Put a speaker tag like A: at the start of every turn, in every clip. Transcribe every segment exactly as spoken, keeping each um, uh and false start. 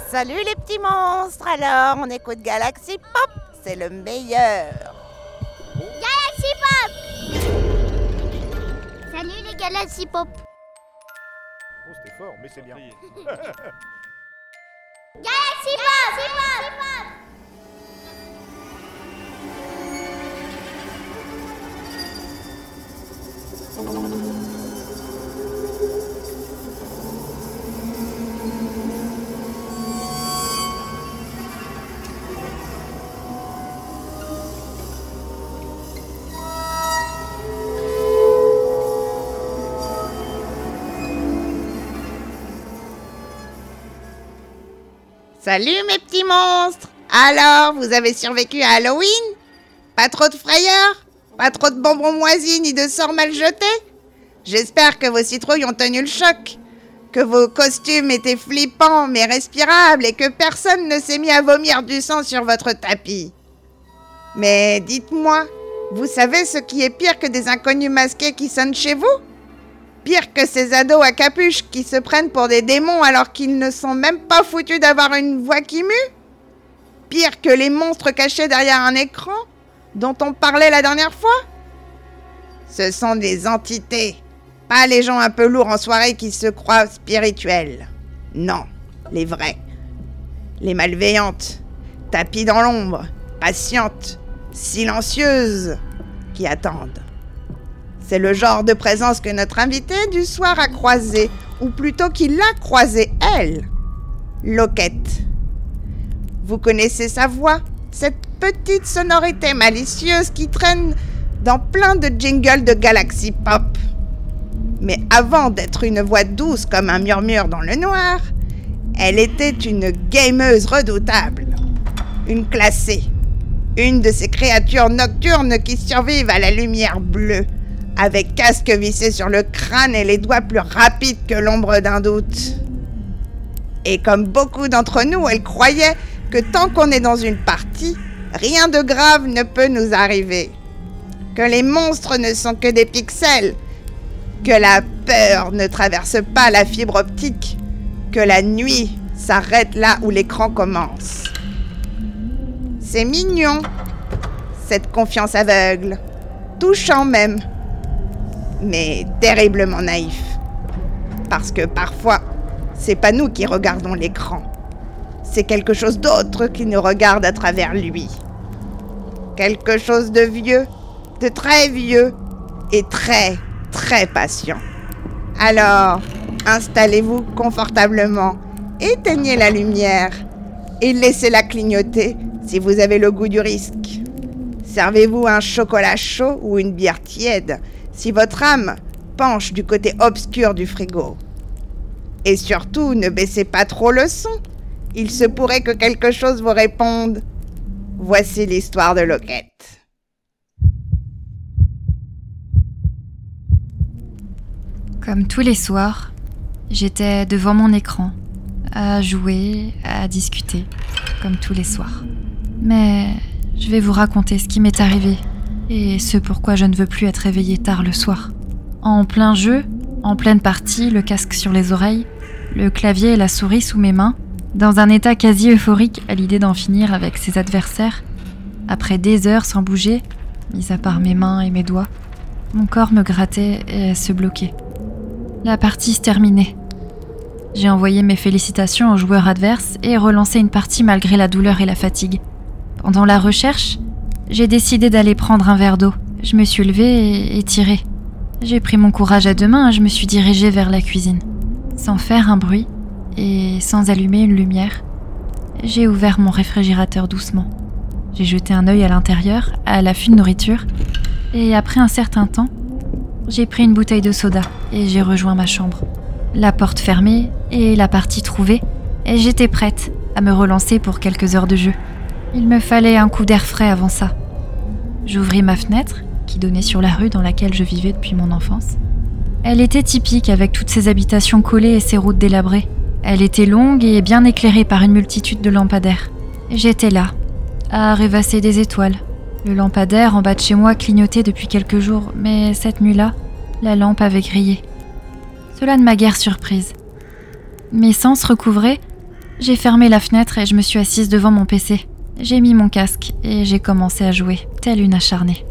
A: Salut les petits monstres. Alors, on écoute Galaxy Pop, c'est le meilleur.
B: Galaxy Pop. Salut les Galaxy Pop.
C: Oh, c'était fort, mais c'est bien.
B: Galaxy Pop, Galaxy Pop.
A: Salut mes petits monstres. Alors, vous avez survécu à Halloween? Pas trop de frayeurs? Pas trop de bonbons moisis ni de sorts mal jetés? J'espère que vos citrouilles ont tenu le choc, que vos costumes étaient flippants mais respirables et que personne ne s'est mis à vomir du sang sur votre tapis. Mais dites-moi, vous savez ce qui est pire que des inconnus masqués qui sonnent chez vous? Pire que ces ados à capuche qui se prennent pour des démons alors qu'ils ne sont même pas foutus d'avoir une voix qui mue? Pire que les monstres cachés derrière un écran dont on parlait la dernière fois? Ce sont des entités, pas les gens un peu lourds en soirée qui se croient spirituels. Non, les vrais. Les malveillantes, tapies dans l'ombre, patientes, silencieuses, qui attendent. C'est le genre de présence que notre invitée du soir a croisée, ou plutôt qu'il l'a croisée, elle. Loquette. Vous connaissez sa voix, cette petite sonorité malicieuse qui traîne dans plein de jingles de Galaxy Pop. Mais avant d'être une voix douce comme un murmure dans le noir, elle était une gameuse redoutable, une classée, une de ces créatures nocturnes qui survivent à la lumière bleue, avec casque vissé sur le crâne et les doigts plus rapides que l'ombre d'un doute. Et comme beaucoup d'entre nous, elle croyait que tant qu'on est dans une partie, rien de grave ne peut nous arriver. Que les monstres ne sont que des pixels, que la peur ne traverse pas la fibre optique, que la nuit s'arrête là où l'écran commence. C'est mignon, cette confiance aveugle, touchant même, mais terriblement naïf. Parce que parfois, c'est pas nous qui regardons l'écran. C'est quelque chose d'autre qui nous regarde à travers lui. Quelque chose de vieux, de très vieux et très, très patient. Alors, installez-vous confortablement, éteignez la lumière et laissez-la clignoter si vous avez le goût du risque. Servez-vous un chocolat chaud ou une bière tiède si votre âme penche du côté obscur du frigo. Et surtout, ne baissez pas trop le son. Il se pourrait que quelque chose vous réponde. Voici l'histoire de Loquette.
D: Comme tous les soirs, j'étais devant mon écran, à jouer, à discuter, comme tous les soirs. Mais je vais vous raconter ce qui m'est arrivé et ce pourquoi je ne veux plus être réveillée tard le soir. En plein jeu, en pleine partie, le casque sur les oreilles, le clavier et la souris sous mes mains, dans un état quasi euphorique à l'idée d'en finir avec ses adversaires, après des heures sans bouger, mis à part mes mains et mes doigts, mon corps me grattait et se bloquait. La partie se terminait. J'ai envoyé mes félicitations aux joueurs adverses et relancé une partie malgré la douleur et la fatigue. Pendant la recherche, j'ai décidé d'aller prendre un verre d'eau. Je me suis levée et tirée. J'ai pris mon courage à deux mains et je me suis dirigée vers la cuisine. Sans faire un bruit et sans allumer une lumière, j'ai ouvert mon réfrigérateur doucement. J'ai jeté un œil à l'intérieur, à l'affût de nourriture, et après un certain temps, j'ai pris une bouteille de soda et j'ai rejoint ma chambre. La porte fermée et la partie trouvée, et j'étais prête à me relancer pour quelques heures de jeu. Il me fallait un coup d'air frais avant ça. J'ouvris ma fenêtre, qui donnait sur la rue dans laquelle je vivais depuis mon enfance. Elle était typique avec toutes ses habitations collées et ses routes délabrées. Elle était longue et bien éclairée par une multitude de lampadaires. J'étais là, à rêvasser des étoiles. Le lampadaire en bas de chez moi clignotait depuis quelques jours, mais cette nuit-là, la lampe avait grillé. Cela ne m'a guère surprise. Mes sens recouvrés, J'ai fermé la fenêtre et je me suis assise devant mon P C. J'ai mis mon casque et j'ai commencé à jouer, telle une acharnée.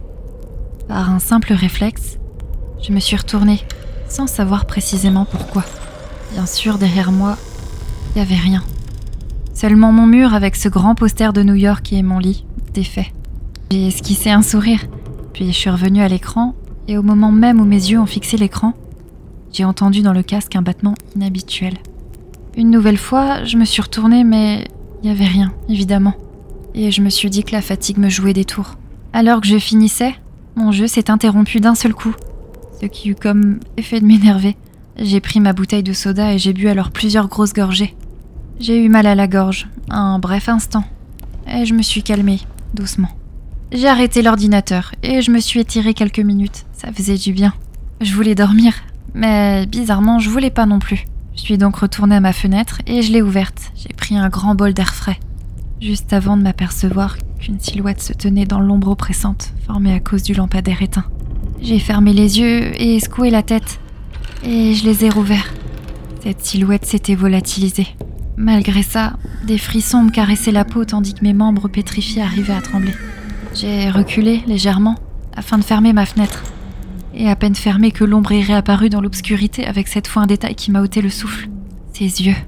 D: Par un simple réflexe, je me suis retournée, sans savoir précisément pourquoi. Bien sûr, derrière moi, il n'y avait rien. Seulement mon mur avec ce grand poster de New York et mon lit, défait. J'ai esquissé un sourire, puis je suis revenue à l'écran, et au moment même où mes yeux ont fixé l'écran, j'ai entendu dans le casque un battement inhabituel. Une nouvelle fois, je me suis retournée, mais il n'y avait rien, évidemment. Et je me suis dit que la fatigue me jouait des tours. Alors que je finissais, mon jeu s'est interrompu d'un seul coup, ce qui eut comme effet de m'énerver. J'ai pris ma bouteille de soda et j'ai bu alors plusieurs grosses gorgées. J'ai eu mal à la gorge, un bref instant, et je me suis calmée, doucement. J'ai arrêté l'ordinateur et je me suis étirée quelques minutes, ça faisait du bien. Je voulais dormir, mais bizarrement je voulais pas non plus. Je suis donc retournée à ma fenêtre et je l'ai ouverte. J'ai pris un grand bol d'air frais, juste avant de m'apercevoir qu'une silhouette se tenait dans l'ombre oppressante, formée à cause du lampadaire éteint. J'ai fermé les yeux et secoué la tête, et je les ai rouverts. Cette silhouette s'était volatilisée. Malgré ça, des frissons me caressaient la peau tandis que mes membres pétrifiés arrivaient à trembler. J'ai reculé légèrement afin de fermer ma fenêtre. Et à peine fermée que l'ombre est réapparue dans l'obscurité avec cette fois un détail qui m'a ôté le souffle. Ses yeux.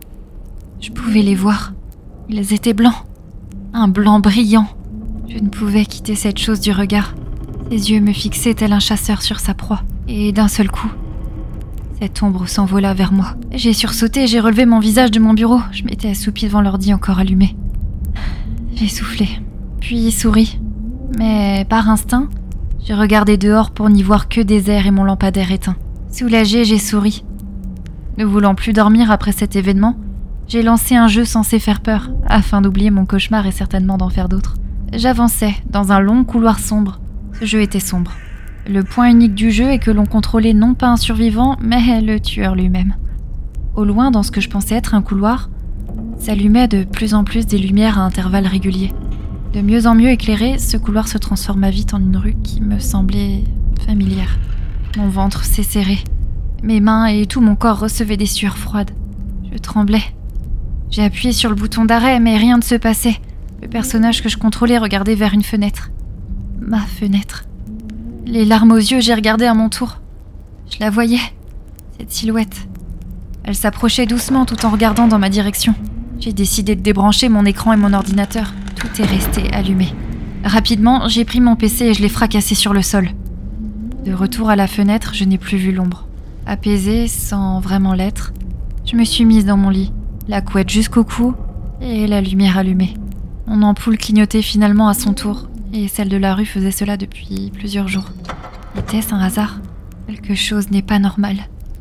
D: Je pouvais les voir. Ils étaient blancs. Un blanc brillant. Je ne pouvais quitter cette chose du regard. Ses yeux me fixaient tel un chasseur sur sa proie. Et d'un seul coup, cette ombre s'envola vers moi. J'ai sursauté et j'ai relevé mon visage de mon bureau. Je m'étais assoupie devant l'ordi encore allumé. J'ai soufflé, puis souri. Mais par instinct, j'ai regardé dehors pour n'y voir que des airs et mon lampadaire éteint. Soulagée, j'ai souri. Ne voulant plus dormir après cet événement, j'ai lancé un jeu censé faire peur, afin d'oublier mon cauchemar et certainement d'en faire d'autres. J'avançais dans un long couloir sombre. Ce jeu était sombre. Le point unique du jeu est que l'on contrôlait non pas un survivant, mais le tueur lui-même. Au loin, dans ce que je pensais être un couloir, s'allumaient de plus en plus des lumières à intervalles réguliers. De mieux en mieux éclairé, ce couloir se transforma vite en une rue qui me semblait familière. Mon ventre s'est serré. Mes mains et tout mon corps recevaient des sueurs froides. Je tremblais. J'ai appuyé sur le bouton d'arrêt, mais rien ne se passait. Le personnage que je contrôlais regardait vers une fenêtre. Ma fenêtre. Les larmes aux yeux, j'ai regardé à mon tour. Je la voyais, cette silhouette. Elle s'approchait doucement tout en regardant dans ma direction. J'ai décidé de débrancher mon écran et mon ordinateur. Tout est resté allumé. Rapidement, j'ai pris mon P C et je l'ai fracassé sur le sol. De retour à la fenêtre, je n'ai plus vu l'ombre. Apaisée, sans vraiment l'être, je me suis mise dans mon lit, la couette jusqu'au cou et la lumière allumée. Mon ampoule clignotait finalement à son tour. Et celle de la rue faisait cela depuis plusieurs jours. Était-ce un hasard ? Quelque chose n'est pas normal.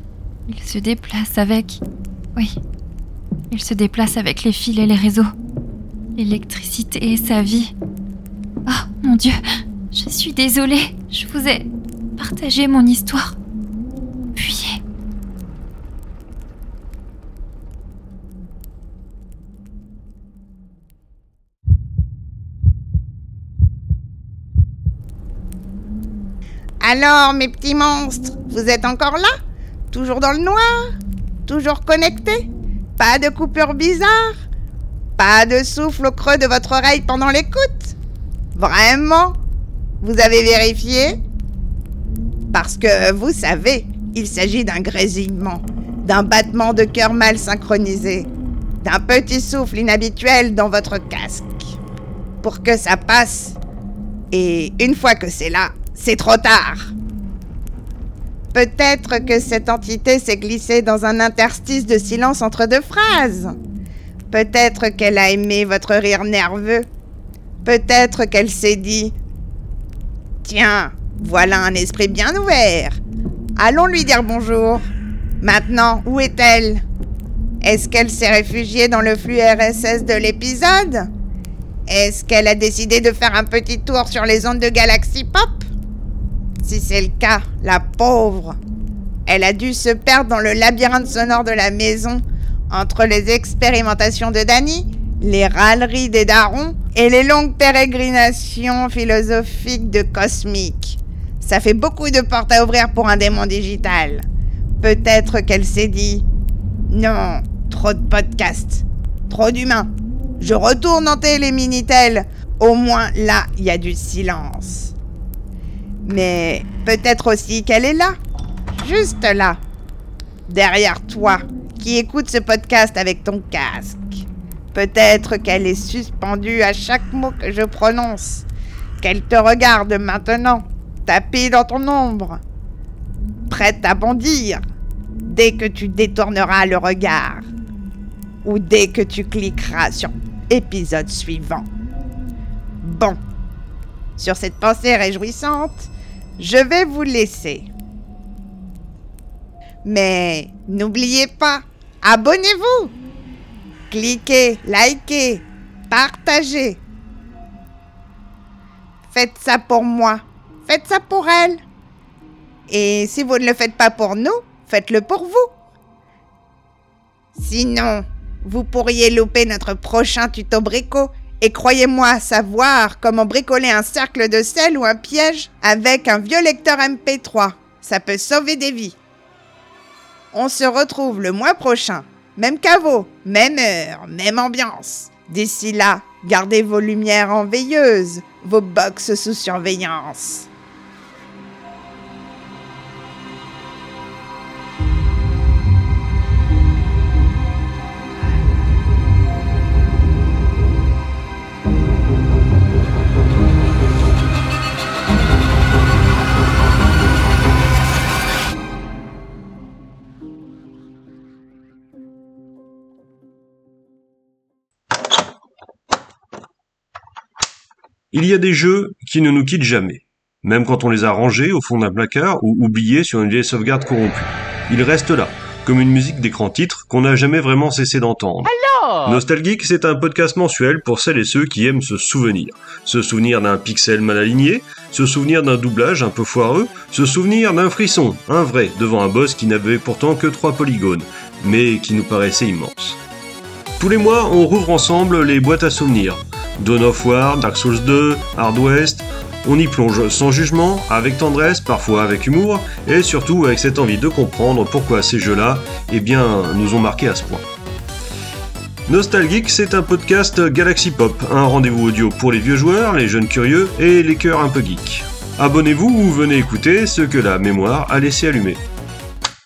D: Il se déplace avec... Oui, il se déplace avec les fils et les réseaux. L'électricité et sa vie. Oh, mon Dieu, je suis désolée. Je vous ai partagé mon histoire. Fuyez.
A: Alors, mes petits monstres, vous êtes encore là? Toujours dans le noir? Toujours connectés? Pas de coupure bizarre? Pas de souffle au creux de votre oreille pendant l'écoute? Vraiment? Vous avez vérifié? Parce que, vous savez, il s'agit d'un grésillement, d'un battement de cœur mal synchronisé, d'un petit souffle inhabituel dans votre casque. Pour que ça passe, et une fois que c'est là, c'est trop tard. Peut-être que cette entité s'est glissée dans un interstice de silence entre deux phrases. Peut-être qu'elle a aimé votre rire nerveux. Peut-être qu'elle s'est dit « Tiens, voilà un esprit bien ouvert. Allons lui dire bonjour. Maintenant, où est-elle? Est-ce qu'elle s'est réfugiée dans le flux R S S de l'épisode? Est-ce qu'elle a décidé de faire un petit tour sur les ondes de Galaxy Pop? Si c'est le cas, la pauvre, elle a dû se perdre dans le labyrinthe sonore de la maison, entre les expérimentations de Dany, les râleries des darons et les longues pérégrinations philosophiques de Cosmic. Ça fait beaucoup de portes à ouvrir pour un démon digital. Peut-être qu'elle s'est dit « Non, trop de podcasts. trop d'humains. Je retourne hanter les Minitel. Au moins, là, il y a du silence. Mais peut-être aussi qu'elle est là. Juste là. Derrière toi, qui écoute ce podcast avec ton casque. Peut-être qu'elle est suspendue à chaque mot que je prononce. Qu'elle te regarde maintenant, tapée dans ton ombre. Prête à bondir dès que tu détourneras le regard. Ou dès que tu cliqueras sur épisode suivant. Bon, sur cette pensée réjouissante, je vais vous laisser. Mais n'oubliez pas, abonnez-vous, cliquez, likez, partagez. Faites ça pour moi, faites ça pour elle. Et si vous ne le faites pas pour nous, faites-le pour vous. Sinon, vous pourriez louper notre prochain tuto brico. Et croyez-moi savoir comment bricoler un cercle de sel ou un piège avec un vieux lecteur M P trois. Ça peut sauver des vies. On se retrouve le mois prochain. Même caveau, même heure, même ambiance. D'ici là, gardez vos lumières en veilleuse, vos box sous surveillance.
E: Il y a des jeux qui ne nous quittent jamais, même quand on les a rangés au fond d'un placard ou oubliés sur une vieille sauvegarde corrompue. Ils restent là, comme une musique d'écran titre qu'on n'a jamais vraiment cessé d'entendre. Alors Nostalgeek, c'est un podcast mensuel pour celles et ceux qui aiment se souvenir. Se souvenir d'un pixel mal aligné, se souvenir d'un doublage un peu foireux, se souvenir d'un frisson, un vrai, devant un boss qui n'avait pourtant que trois polygones, mais qui nous paraissait immense. Tous les mois, on rouvre ensemble les boîtes à souvenirs. Dawn of War, Dark Souls deux, Hard West, on y plonge sans jugement, avec tendresse, parfois avec humour, et surtout avec cette envie de comprendre pourquoi ces jeux-là, eh bien, nous ont marqué à ce point. Nostalgeek, c'est un podcast Galaxy Pop, un rendez-vous audio pour les vieux joueurs, les jeunes curieux et les cœurs un peu geeks. Abonnez-vous ou venez écouter ce que la mémoire a laissé allumer.